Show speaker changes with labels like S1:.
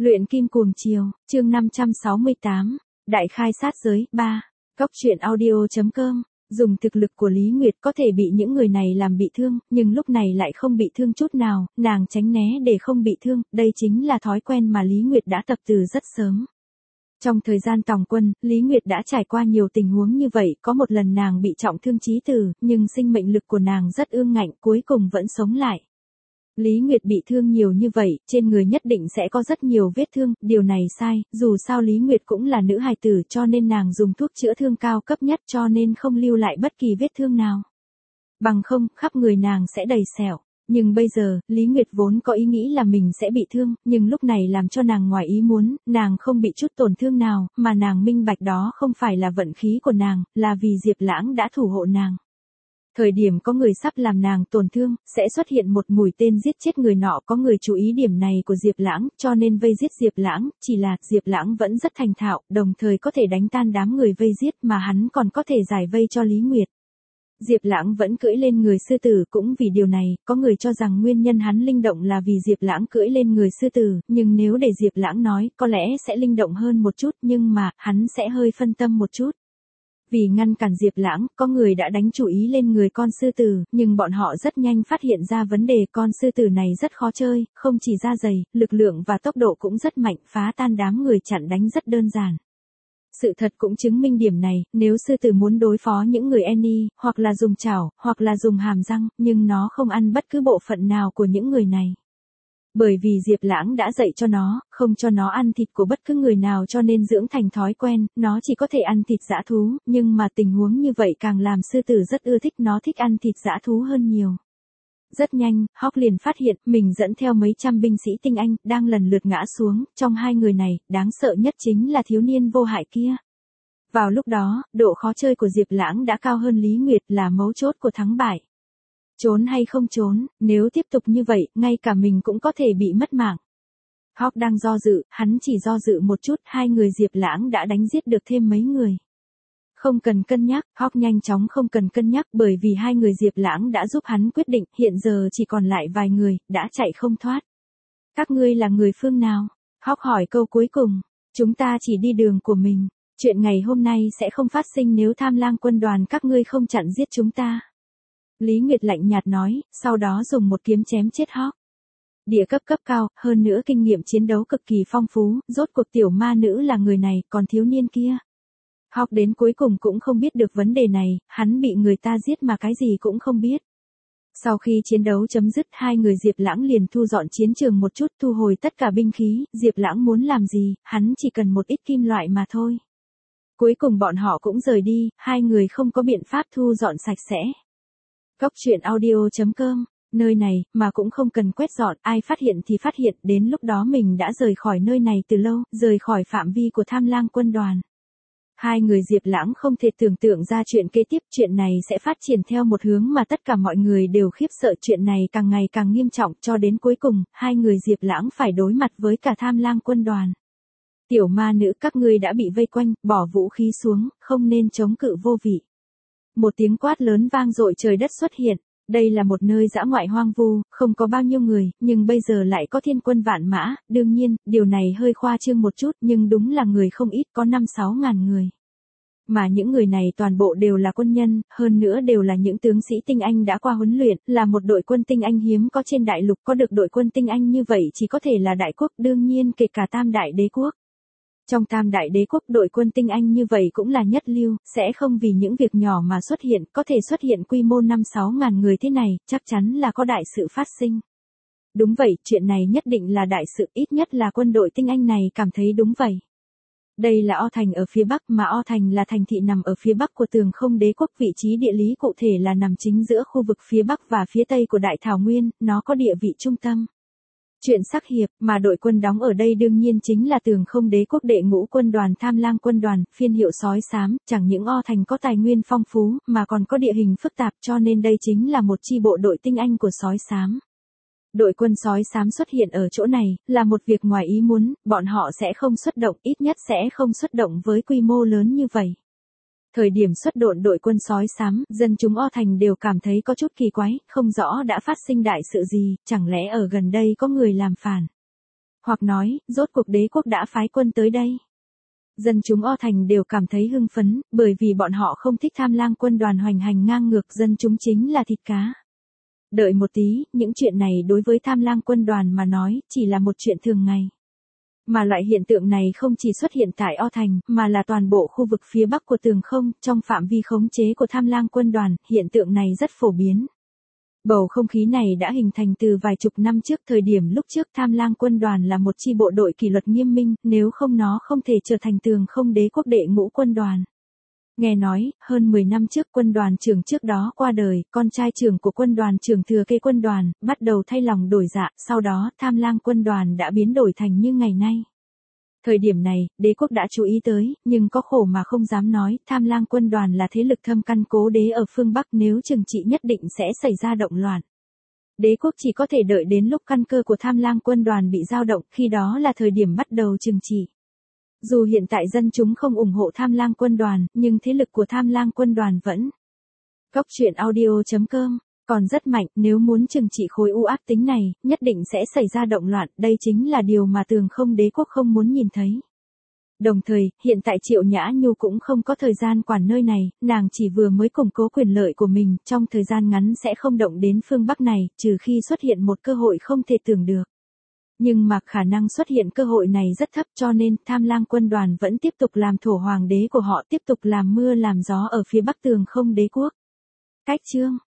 S1: Luyện kim cuồng chiều, chương 568, Đại khai sát giới, 3. Cóc truyện audio.com. Dùng thực lực của Lý Nguyệt có thể bị những người này làm bị thương, nhưng lúc này lại không bị thương chút nào, nàng tránh né để không bị thương, đây chính là thói quen mà Lý Nguyệt đã tập từ rất sớm. Trong thời gian tòng quân, Lý Nguyệt đã trải qua nhiều tình huống như vậy, có một lần nàng bị trọng thương chí tử, nhưng sinh mệnh lực của nàng rất ương ngạnh, cuối cùng vẫn sống lại. Lý Nguyệt bị thương nhiều như vậy, trên người nhất định sẽ có rất nhiều vết thương, điều này sai, dù sao Lý Nguyệt cũng là nữ hài tử cho nên nàng dùng thuốc chữa thương cao cấp nhất cho nên không lưu lại bất kỳ vết thương nào. Bằng không, khắp người nàng sẽ đầy sẹo. Nhưng bây giờ, Lý Nguyệt vốn có ý nghĩ là mình sẽ bị thương, nhưng lúc này làm cho nàng ngoài ý muốn, nàng không bị chút tổn thương nào, mà nàng minh bạch đó không phải là vận khí của nàng, là vì Diệp Lãng đã thủ hộ nàng. Thời điểm có người sắp làm nàng tổn thương, sẽ xuất hiện một mũi tên giết chết người nọ, có người chú ý điểm này của Diệp Lãng, cho nên vây giết Diệp Lãng, chỉ là Diệp Lãng vẫn rất thành thạo, đồng thời có thể đánh tan đám người vây giết mà hắn còn có thể giải vây cho Lý Nguyệt. Diệp Lãng vẫn cưỡi lên người sư tử cũng vì điều này, có người cho rằng nguyên nhân hắn linh động là vì Diệp Lãng cưỡi lên người sư tử, nhưng nếu để Diệp Lãng nói, có lẽ sẽ linh động hơn một chút, nhưng mà, hắn sẽ hơi phân tâm một chút. Vì ngăn cản Diệp Lãng, có người đã đánh chủ ý lên người con sư tử, nhưng bọn họ rất nhanh phát hiện ra vấn đề con sư tử này rất khó chơi, không chỉ da dày, lực lượng và tốc độ cũng rất mạnh, phá tan đám người chặn đánh rất đơn giản. Sự thật cũng chứng minh điểm này, nếu sư tử muốn đối phó những người Annie, hoặc là dùng chảo, hoặc là dùng hàm răng, nhưng nó không ăn bất cứ bộ phận nào của những người này. Bởi vì Diệp Lãng đã dạy cho nó, không cho nó ăn thịt của bất cứ người nào cho nên dưỡng thành thói quen, nó chỉ có thể ăn thịt dã thú, nhưng mà tình huống như vậy càng làm sư tử rất ưa thích, nó thích ăn thịt dã thú hơn nhiều. Rất nhanh, Hawk liền phát hiện, mình dẫn theo mấy trăm binh sĩ tinh anh, đang lần lượt ngã xuống, trong hai người này, đáng sợ nhất chính là thiếu niên vô hại kia. Vào lúc đó, độ khó chơi của Diệp Lãng đã cao hơn Lý Nguyệt là mấu chốt của thắng bại. Trốn hay không trốn, nếu tiếp tục như vậy, ngay cả mình cũng có thể bị mất mạng. Hawk đang do dự, hắn chỉ do dự một chút, hai người Diệp Lãng đã đánh giết được thêm mấy người. Không cần cân nhắc, Hawk nhanh chóng không cần cân nhắc bởi vì hai người Diệp Lãng đã giúp hắn quyết định, hiện giờ chỉ còn lại vài người, đã chạy không thoát. Các ngươi là người phương nào? Hawk hỏi câu cuối cùng. Chúng ta chỉ đi đường của mình. Chuyện ngày hôm nay sẽ không phát sinh nếu Tham Lang quân đoàn các ngươi không chặn giết chúng ta. Lý Nguyệt lạnh nhạt nói, sau đó dùng một kiếm chém chết Hawk. Địa cấp cao, hơn nữa kinh nghiệm chiến đấu cực kỳ phong phú, rốt cuộc tiểu ma nữ là người này, còn thiếu niên kia. Hawk đến cuối cùng cũng không biết được vấn đề này, hắn bị người ta giết mà cái gì cũng không biết. Sau khi chiến đấu chấm dứt, hai người Diệp Lãng liền thu dọn chiến trường một chút, thu hồi tất cả binh khí, Diệp Lãng muốn làm gì, hắn chỉ cần một ít kim loại mà thôi. Cuối cùng bọn họ cũng rời đi, hai người không có biện pháp thu dọn sạch sẽ. Cóc truyện audio.com, nơi này, mà cũng không cần quét dọn, ai phát hiện thì phát hiện, đến lúc đó mình đã rời khỏi nơi này từ lâu, rời khỏi phạm vi của Tham Lang quân đoàn. Hai người Diệp Lãng không thể tưởng tượng ra chuyện kế tiếp, chuyện này sẽ phát triển theo một hướng mà tất cả mọi người đều khiếp sợ, chuyện này càng ngày càng nghiêm trọng cho đến cuối cùng, hai người Diệp Lãng phải đối mặt với cả Tham Lang quân đoàn. Tiểu ma nữ, các ngươi đã bị vây quanh, bỏ vũ khí xuống, không nên chống cự vô vị. Một tiếng quát lớn vang dội trời đất xuất hiện. Đây là một nơi dã ngoại hoang vu, không có bao nhiêu người, nhưng bây giờ lại có thiên quân vạn mã, đương nhiên, điều này hơi khoa trương một chút, nhưng đúng là người không ít, có 5-6 ngàn người. Mà những người này toàn bộ đều là quân nhân, hơn nữa đều là những tướng sĩ tinh anh đã qua huấn luyện, là một đội quân tinh anh hiếm có trên đại lục, có được đội quân tinh anh như vậy chỉ có thể là đại quốc, đương nhiên kể cả Tam Đại Đế quốc. Trong Tam Đại Đế quốc đội quân tinh anh như vậy cũng là nhất lưu, sẽ không vì những việc nhỏ mà xuất hiện, có thể xuất hiện quy mô 5-6 ngàn người thế này, chắc chắn là có đại sự phát sinh. Đúng vậy, chuyện này nhất định là đại sự, ít nhất là quân đội tinh anh này cảm thấy đúng vậy. Đây là O Thành ở phía Bắc, mà O Thành là thành thị nằm ở phía Bắc của Tường Không Đế quốc, vị trí địa lý cụ thể là nằm chính giữa khu vực phía Bắc và phía Tây của Đại Thảo Nguyên, nó có địa vị trung tâm. Chuyện sắc hiệp, mà đội quân đóng ở đây đương nhiên chính là Tường Không Đế quốc đệ ngũ quân đoàn Tham Lang quân đoàn, phiên hiệu sói xám, chẳng những O Thành có tài nguyên phong phú, mà còn có địa hình phức tạp cho nên đây chính là một chi bộ đội tinh anh của sói xám. Đội quân sói xám xuất hiện ở chỗ này, là một việc ngoài ý muốn, bọn họ sẽ không xuất động, ít nhất sẽ không xuất động với quy mô lớn như vậy. Thời điểm xuất độn đội quân sói xám, dân chúng O Thành đều cảm thấy có chút kỳ quái, không rõ đã phát sinh đại sự gì, chẳng lẽ ở gần đây có người làm phản. Hoặc nói, rốt cuộc đế quốc đã phái quân tới đây. Dân chúng O Thành đều cảm thấy hưng phấn, bởi vì bọn họ không thích Tham Lang quân đoàn hoành hành ngang ngược, dân chúng chính là thịt cá. Đợi một tí, những chuyện này đối với Tham Lang quân đoàn mà nói, chỉ là một chuyện thường ngày. Mà loại hiện tượng này không chỉ xuất hiện tại O Thành, mà là toàn bộ khu vực phía bắc của Tường Không, trong phạm vi khống chế của Tham Lang quân đoàn, hiện tượng này rất phổ biến. Bầu không khí này đã hình thành từ vài chục năm trước, thời điểm lúc trước Tham Lang quân đoàn là một chi bộ đội kỷ luật nghiêm minh, nếu không nó không thể trở thành Tường Không đế quốc đệ ngũ quân đoàn. Nghe nói, hơn 10 năm trước quân đoàn trưởng trước đó qua đời, con trai trưởng của quân đoàn trưởng thừa kế quân đoàn, bắt đầu thay lòng đổi dạ, sau đó Tham Lang quân đoàn đã biến đổi thành như ngày nay. Thời điểm này, đế quốc đã chú ý tới, nhưng có khổ mà không dám nói, Tham Lang quân đoàn là thế lực thâm căn cố đế ở phương Bắc, nếu trừng trị nhất định sẽ xảy ra động loạn. Đế quốc chỉ có thể đợi đến lúc căn cơ của Tham Lang quân đoàn bị dao động, khi đó là thời điểm bắt đầu trừng trị. Dù hiện tại dân chúng không ủng hộ Tham Lang quân đoàn, nhưng thế lực của Tham Lang quân đoàn vẫn. Góc truyện audio.com còn rất mạnh, nếu muốn trừng trị khối u ác tính này, nhất định sẽ xảy ra động loạn, đây chính là điều mà Tường Không đế quốc không muốn nhìn thấy. Đồng thời, hiện tại Triệu Nhã Nhu cũng không có thời gian quản nơi này, nàng chỉ vừa mới củng cố quyền lợi của mình, trong thời gian ngắn sẽ không động đến phương Bắc này, trừ khi xuất hiện một cơ hội không thể tưởng được. Nhưng mà khả năng xuất hiện cơ hội này rất thấp, cho nên Tham Lang quân đoàn vẫn tiếp tục làm thổ hoàng đế của họ, tiếp tục làm mưa làm gió ở phía bắc Tường Không đế quốc. Cách chương